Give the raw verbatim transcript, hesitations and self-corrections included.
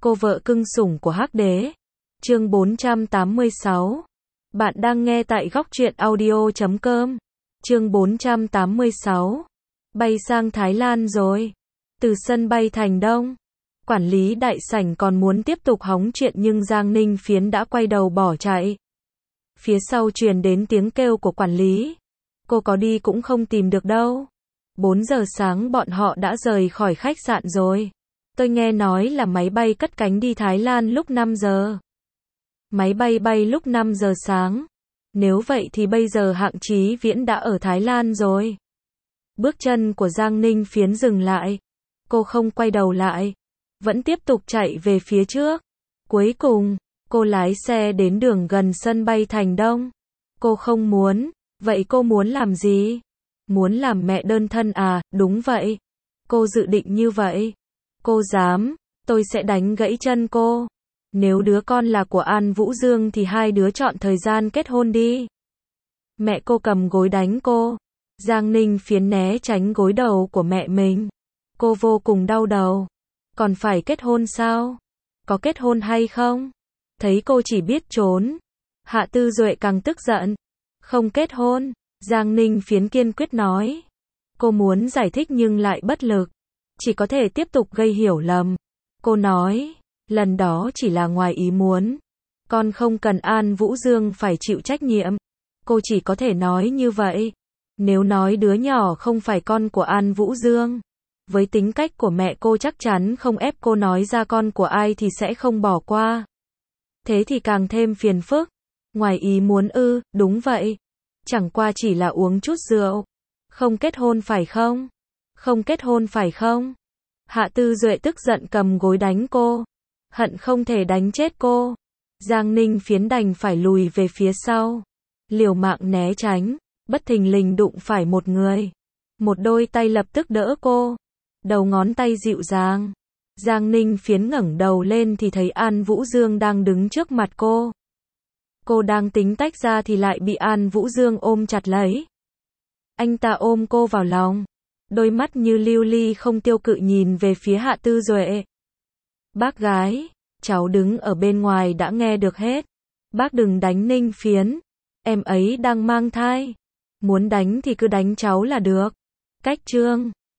Cô vợ cưng sủng của Hắc Đế. Chương bốn trăm tám mươi sáu. Bạn đang nghe tại góc truyện audio chấm com. Chương bốn trăm tám mươi sáu. Bay sang Thái Lan rồi. Từ sân bay Thành Đông, quản lý đại sảnh còn muốn tiếp tục hóng chuyện nhưng Giang Ninh Phiến đã quay đầu bỏ chạy. Phía sau truyền đến tiếng kêu của quản lý. Cô có đi cũng không tìm được đâu. bốn giờ sáng bọn họ đã rời khỏi khách sạn rồi. Tôi nghe nói là máy bay cất cánh đi Thái Lan lúc năm giờ. Máy bay bay lúc năm giờ sáng. Nếu vậy thì bây giờ Hạng Chí Viễn đã ở Thái Lan rồi. Bước chân của Giang Ninh Phiến dừng lại. Cô không quay đầu lại. Vẫn tiếp tục chạy về phía trước. Cuối cùng, cô lái xe đến đường gần sân bay Thành Đông. Cô không muốn. Vậy cô muốn làm gì? Muốn làm mẹ đơn thân à? Đúng vậy. Cô dự định như vậy. Cô dám, tôi sẽ đánh gãy chân cô. Nếu đứa con là của An Vũ Dương thì hai đứa chọn thời gian kết hôn đi. Mẹ cô cầm gối đánh cô. Giang Ninh Phiến né tránh gối đầu của mẹ mình. Cô vô cùng đau đầu. Còn phải kết hôn sao? Có kết hôn hay không? Thấy cô chỉ biết trốn. Hạ Tư Duệ càng tức giận. Không kết hôn. Giang Ninh Phiến kiên quyết nói. Cô muốn giải thích nhưng lại bất lực. Chỉ có thể tiếp tục gây hiểu lầm. Cô nói, lần đó chỉ là ngoài ý muốn. Con không cần An Vũ Dương phải chịu trách nhiệm. Cô chỉ có thể nói như vậy. Nếu nói đứa nhỏ không phải con của An Vũ Dương, với tính cách của mẹ cô chắc chắn không ép cô nói ra con của ai thì sẽ không bỏ qua. Thế thì càng thêm phiền phức. Ngoài ý muốn ư? Đúng vậy. Chẳng qua chỉ là uống chút rượu. Không kết hôn phải không? Không kết hôn phải không? Hạ Tư Duệ tức giận cầm gối đánh cô. Hận không thể đánh chết cô. Giang Ninh Phiến đành phải lùi về phía sau. Liều mạng né tránh. Bất thình lình đụng phải một người. Một đôi tay lập tức đỡ cô. Đầu ngón tay dịu dàng. Giang Ninh Phiến ngẩng đầu lên thì thấy An Vũ Dương đang đứng trước mặt cô. Cô đang tính tách ra thì lại bị An Vũ Dương ôm chặt lấy. Anh ta ôm cô vào lòng. Đôi mắt như lưu ly không tiêu cự nhìn về phía Hạ Tư Duệ. Bác gái, cháu đứng ở bên ngoài đã nghe được hết. Bác đừng đánh Ninh Phiến. Em ấy đang mang thai. Muốn đánh thì cứ đánh cháu là được. Cách chương.